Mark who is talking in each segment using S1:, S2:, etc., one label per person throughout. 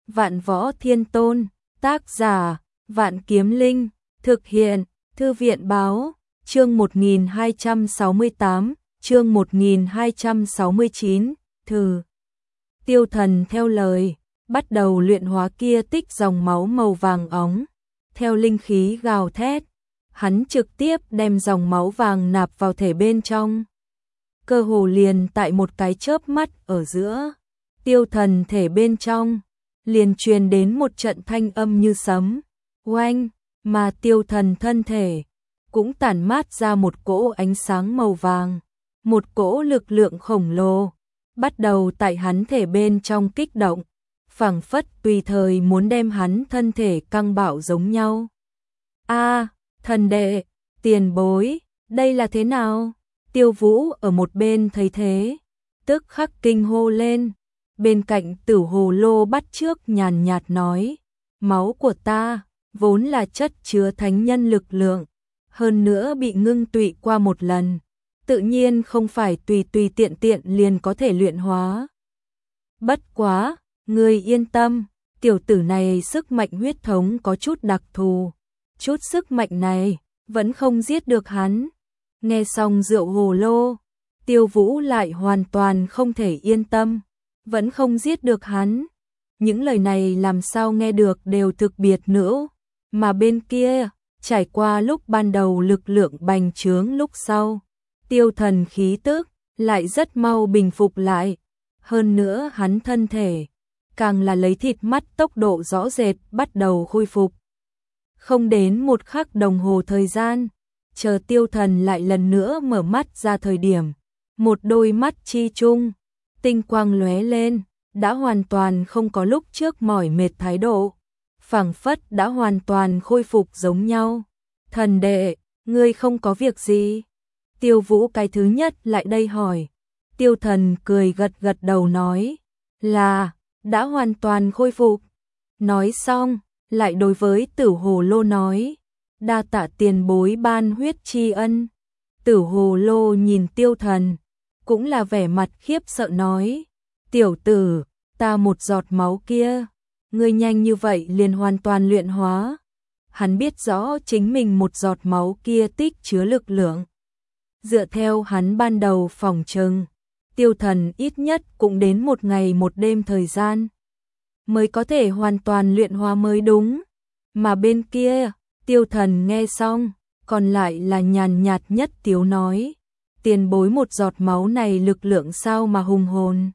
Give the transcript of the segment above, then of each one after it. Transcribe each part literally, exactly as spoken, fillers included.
S1: Vạn Võ Thiên Tôn, tác giả, Vạn Kiếm Linh, thực hiện, Thư viện báo, chương một nghìn hai trăm sáu mươi tám, chương một nghìn hai trăm sáu mươi chín, thử. Tiêu Thần theo lời, bắt đầu luyện hóa kia tích dòng máu màu vàng óng, theo linh khí gào thét, hắn trực tiếp đem dòng máu vàng nạp vào thể bên trong. Cơ hồ liền tại một cái chớp mắt ở giữa, Tiêu Thần thể bên trong liền truyền đến một trận thanh âm như sấm, oanh, mà Tiêu Thần thân thể cũng tản mát ra một cỗ ánh sáng màu vàng, một cỗ lực lượng khổng lồ bắt đầu tại hắn thể bên trong kích động, phảng phất tùy thời muốn đem hắn thân thể căng bạo giống nhau. A, thần đệ, tiền bối, đây là thế nào? Tiêu Vũ ở một bên thấy thế, tức khắc kinh hô lên. Bên cạnh Tử Hồ Lô bắt trước nhàn nhạt nói, máu của ta vốn là chất chứa thánh nhân lực lượng, hơn nữa bị ngưng tụy qua một lần, tự nhiên không phải tùy tùy tiện tiện liền có thể luyện hóa. Bất quá, ngươi yên tâm, tiểu tử này sức mạnh huyết thống có chút đặc thù, chút sức mạnh này vẫn không giết được hắn. Nghe xong rượu hồ lô, Tiêu Vũ lại hoàn toàn không thể yên tâm, vẫn không giết được hắn. Những lời này làm sao nghe được đều thực biệt nữa, mà bên kia, trải qua lúc ban đầu lực lượng bành trướng lúc sau, Tiêu Thần khí tức lại rất mau bình phục lại, hơn nữa hắn thân thể càng là lấy thịt mắt tốc độ rõ rệt bắt đầu khôi phục. Không đến một khắc đồng hồ thời gian, chờ Tiêu Thần lại lần nữa mở mắt ra thời điểm, một đôi mắt chi chung, tinh quang lóe lên, đã hoàn toàn không có lúc trước mỏi mệt thái độ, phảng phất đã hoàn toàn khôi phục giống nhau. Thần đệ, ngươi không có việc gì? Tiêu Vũ cái thứ nhất lại đây hỏi. Tiêu Thần cười gật gật đầu nói, là, đã hoàn toàn khôi phục. Nói xong, lại đối với Tử Hồ Lô nói, đa tạ tiền bối ban huyết tri ân. Tử Hồ Lô nhìn Tiêu Thần, cũng là vẻ mặt khiếp sợ nói, tiểu tử, ta một giọt máu kia, ngươi nhanh như vậy liền hoàn toàn luyện hóa. Hắn biết rõ chính mình một giọt máu kia tích chứa lực lượng. Dựa theo hắn ban đầu phỏng chừng, Tiêu Thần ít nhất cũng đến một ngày một đêm thời gian mới có thể hoàn toàn luyện hóa mới đúng. Mà bên kia, Tiêu Thần nghe xong, còn lại là nhàn nhạt nhất tiếu nói, tiền bối một giọt máu này lực lượng sao mà hùng hồn.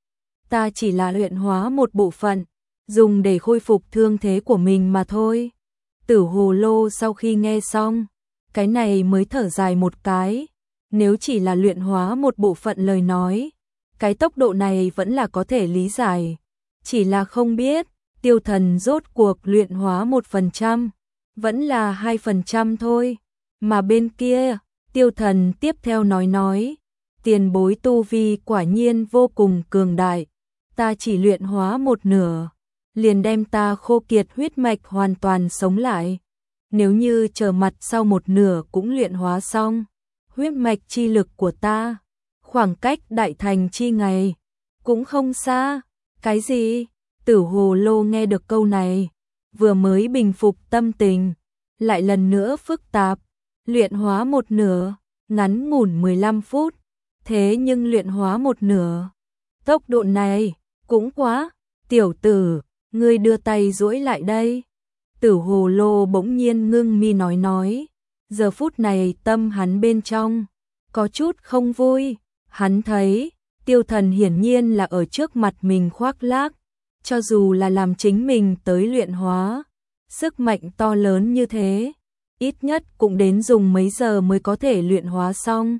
S1: Ta chỉ là luyện hóa một bộ phận, dùng để khôi phục thương thế của mình mà thôi. Tử Hồ Lô sau khi nghe xong, cái này mới thở dài một cái, nếu chỉ là luyện hóa một bộ phận lời nói, cái tốc độ này vẫn là có thể lý giải, chỉ là không biết, Tiêu Thần rốt cuộc luyện hóa một phần trăm, vẫn là hai phần trăm thôi. Mà bên kia, Tiêu Thần tiếp theo nói nói, tiền bối tu vi quả nhiên vô cùng cường đại, ta chỉ luyện hóa một nửa, liền đem ta khô kiệt huyết mạch hoàn toàn sống lại. Nếu như chờ mặt sau một nửa cũng luyện hóa xong, huyết mạch chi lực của ta, khoảng cách đại thành chi ngày, cũng không xa. Cái gì? Tử Hồ Lô nghe được câu này, vừa mới bình phục tâm tình, lại lần nữa phức tạp, luyện hóa một nửa, ngắn ngủn mười lăm phút, thế nhưng luyện hóa một nửa. Tốc độ này, cũng quá, tiểu tử, ngươi đưa tay duỗi lại đây. Tử Hồ Lô bỗng nhiên ngưng mi nói nói, giờ phút này tâm hắn bên trong, có chút không vui, hắn thấy, Tiêu Thần hiển nhiên là ở trước mặt mình khoác lác, cho dù là làm chính mình tới luyện hóa, sức mạnh to lớn như thế, ít nhất cũng đến dùng mấy giờ mới có thể luyện hóa xong.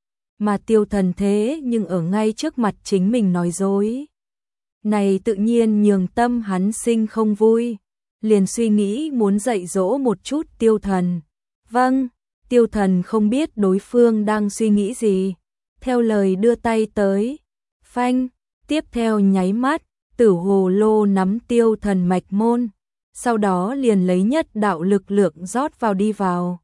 S1: Mà Tiêu Thần thế nhưng ở ngay trước mặt chính mình nói dối. Này tự nhiên nhường tâm hắn sinh không vui, liền suy nghĩ muốn dạy dỗ một chút Tiêu Thần. Vâng, Tiêu Thần không biết đối phương đang suy nghĩ gì, theo lời đưa tay tới, phanh, tiếp theo nháy mắt, Tử Hồ Lô nắm Tiêu Thần mạch môn, sau đó liền lấy nhất đạo lực lượng rót vào đi vào.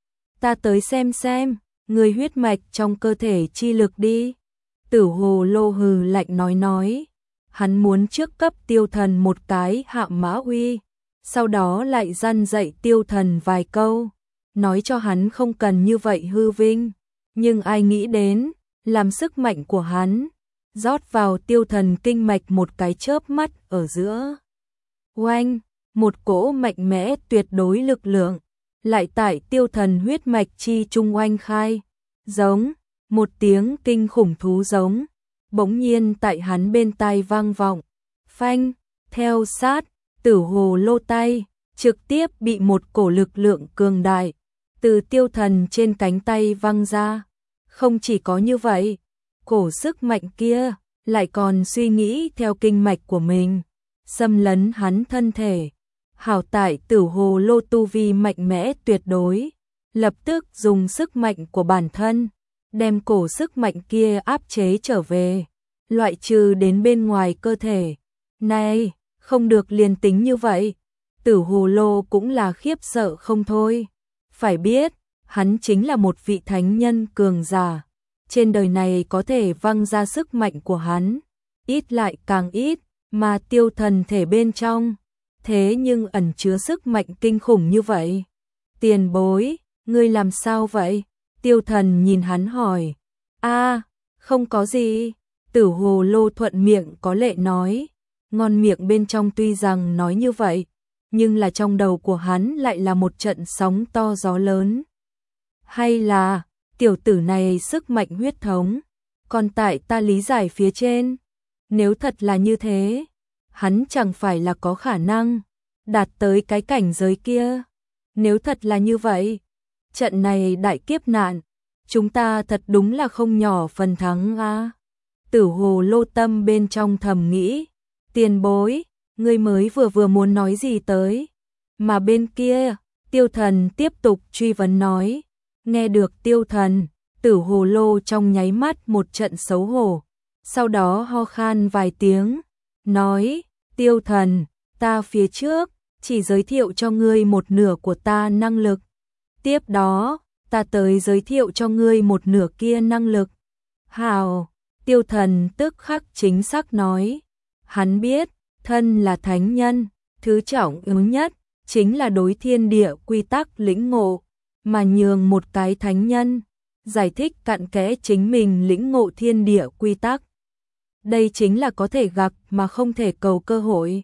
S1: Ta tới xem xem, người huyết mạch trong cơ thể chi lực đi. Tử Hồ Lô hừ lạnh nói nói, hắn muốn trước cấp Tiêu Thần một cái hạ mã uy, sau đó lại răn dạy Tiêu Thần vài câu, nói cho hắn không cần như vậy hư vinh, nhưng ai nghĩ đến, làm sức mạnh của hắn rót vào Tiêu Thần kinh mạch một cái chớp mắt ở giữa. Oanh, một cỗ mạnh mẽ tuyệt đối lực lượng, lại tại Tiêu Thần huyết mạch chi trung oanh khai, giống, một tiếng kinh khủng thú giống, bỗng nhiên tại hắn bên tai vang vọng, phanh, theo sát, Tử hồ lô tay, trực tiếp bị một cổ lực lượng cường đại, từ Tiêu Thần trên cánh tay văng ra. Không chỉ có như vậy, cổ sức mạnh kia lại còn suy nghĩ theo kinh mạch của mình, xâm lấn hắn thân thể. Hảo tại Tử hồ lô tu vi mạnh mẽ tuyệt đối, lập tức dùng sức mạnh của bản thân, đem cổ sức mạnh kia áp chế trở về, loại trừ đến bên ngoài cơ thể. Này, không được liền tính như vậy. Tử hồ lô cũng là khiếp sợ không thôi. Phải biết, hắn chính là một vị thánh nhân cường giả. Trên đời này có thể văng ra sức mạnh của hắn, ít lại càng ít, mà Tiêu Thần thể bên trong, thế nhưng ẩn chứa sức mạnh kinh khủng như vậy. Tiền bối, ngươi làm sao vậy? Tiêu Thần nhìn hắn hỏi. A, không có gì. Tử hồ lô thuận miệng có lệ nói. Ngon miệng bên trong tuy rằng nói như vậy, nhưng là trong đầu của hắn lại là một trận sóng to gió lớn. Hay là, tiểu tử này sức mạnh huyết thống, còn tại ta lý giải phía trên. Nếu thật là như thế, hắn chẳng phải là có khả năng đạt tới cái cảnh giới kia. Nếu thật là như vậy, trận này đại kiếp nạn, chúng ta thật đúng là không nhỏ phần thắng a. Tử hồ lô tâm bên trong thầm nghĩ, tiền bối, ngươi mới vừa vừa muốn nói gì tới. Mà bên kia, Tiêu Thần tiếp tục truy vấn nói. Nghe được Tiêu Thần, Tử hồ lô trong nháy mắt một trận xấu hổ, sau đó ho khan vài tiếng, nói, Tiêu Thần, ta phía trước chỉ giới thiệu cho ngươi một nửa của ta năng lực, tiếp đó ta tới giới thiệu cho ngươi một nửa kia năng lực. Hào, Tiêu Thần tức khắc chính xác nói, hắn biết, thân là thánh nhân, thứ trọng yếu nhất chính là đối thiên địa quy tắc lĩnh ngộ, mà nhường một cái thánh nhân giải thích cặn kẽ chính mình lĩnh ngộ thiên địa quy tắc. Đây chính là có thể gặp mà không thể cầu cơ hội.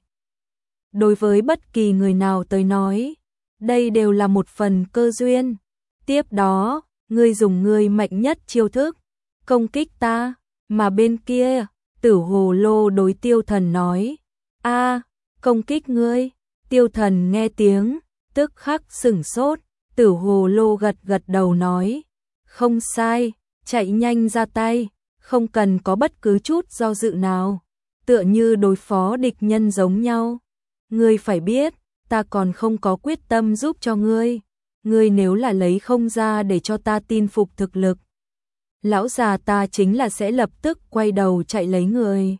S1: Đối với bất kỳ người nào tới nói, đây đều là một phần cơ duyên. Tiếp đó, ngươi dùng ngươi mạnh nhất chiêu thức, công kích ta, mà bên kia, Tử hồ lô đối Tiêu Thần nói, a, công kích ngươi. Tiêu Thần nghe tiếng, tức khắc sửng sốt, Tử hồ lô gật gật đầu nói, không sai, chạy nhanh ra tay, không cần có bất cứ chút do dự nào, tựa như đối phó địch nhân giống nhau. Ngươi phải biết, ta còn không có quyết tâm giúp cho ngươi, ngươi nếu là lấy không ra để cho ta tin phục thực lực, lão già ta chính là sẽ lập tức quay đầu chạy lấy người.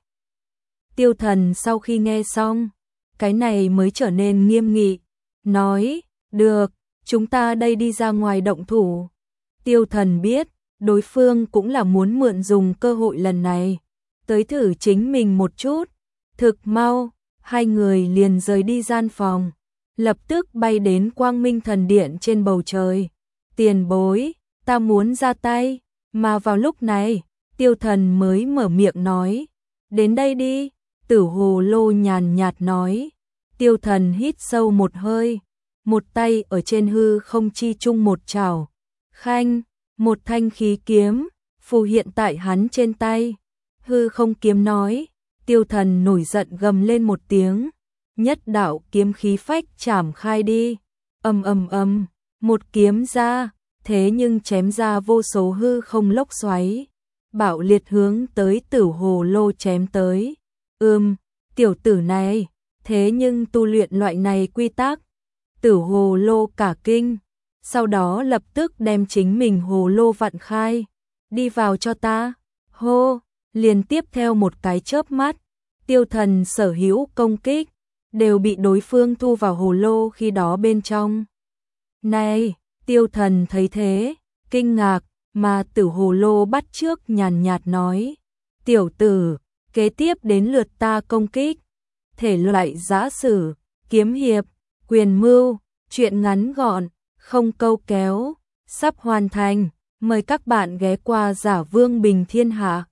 S1: Tiêu Thần sau khi nghe xong, cái này mới trở nên nghiêm nghị, nói, được, chúng ta đây đi ra ngoài động thủ. Tiêu Thần biết, đối phương cũng là muốn mượn dùng cơ hội lần này, tới thử chính mình một chút. Thực mau, hai người liền rời đi gian phòng, lập tức bay đến Quang Minh Thần Điện trên bầu trời. Tiền bối, ta muốn ra tay, mà vào lúc này, Tiêu Thần mới mở miệng nói, đến đây đi. Tử hồ lô nhàn nhạt nói. Tiêu Thần hít sâu một hơi, một tay ở trên hư không chi chung một chảo, khanh, một thanh khí kiếm phù hiện tại hắn trên tay. Hư không kiếm nói. Tiêu Thần nổi giận gầm lên một tiếng, nhất đạo kiếm khí phách chảm khai đi, ầm ầm ầm, một kiếm ra, thế nhưng chém ra vô số hư không lốc xoáy, bạo liệt hướng tới Tử hồ lô chém tới. Ừm, tiểu tử này, thế nhưng tu luyện loại này quy tắc. Tử hồ lô cả kinh, sau đó lập tức đem chính mình hồ lô vặn khai, đi vào cho ta. Hô, liền tiếp theo một cái chớp mắt, Tiêu Thần sở hữu công kích đều bị đối phương thu vào hồ lô khi đó bên trong. Này, Tiêu Thần thấy thế, kinh ngạc, mà Tử hồ lô bắt trước nhàn nhạt nói, tiểu tử, Kế tiếp đến lượt ta công kích. Thể loại giã sử, kiếm hiệp, quyền mưu, truyện ngắn gọn, không câu kéo, sắp hoàn thành. Mời các bạn ghé qua Giả Vương Bình Thiên Hạ.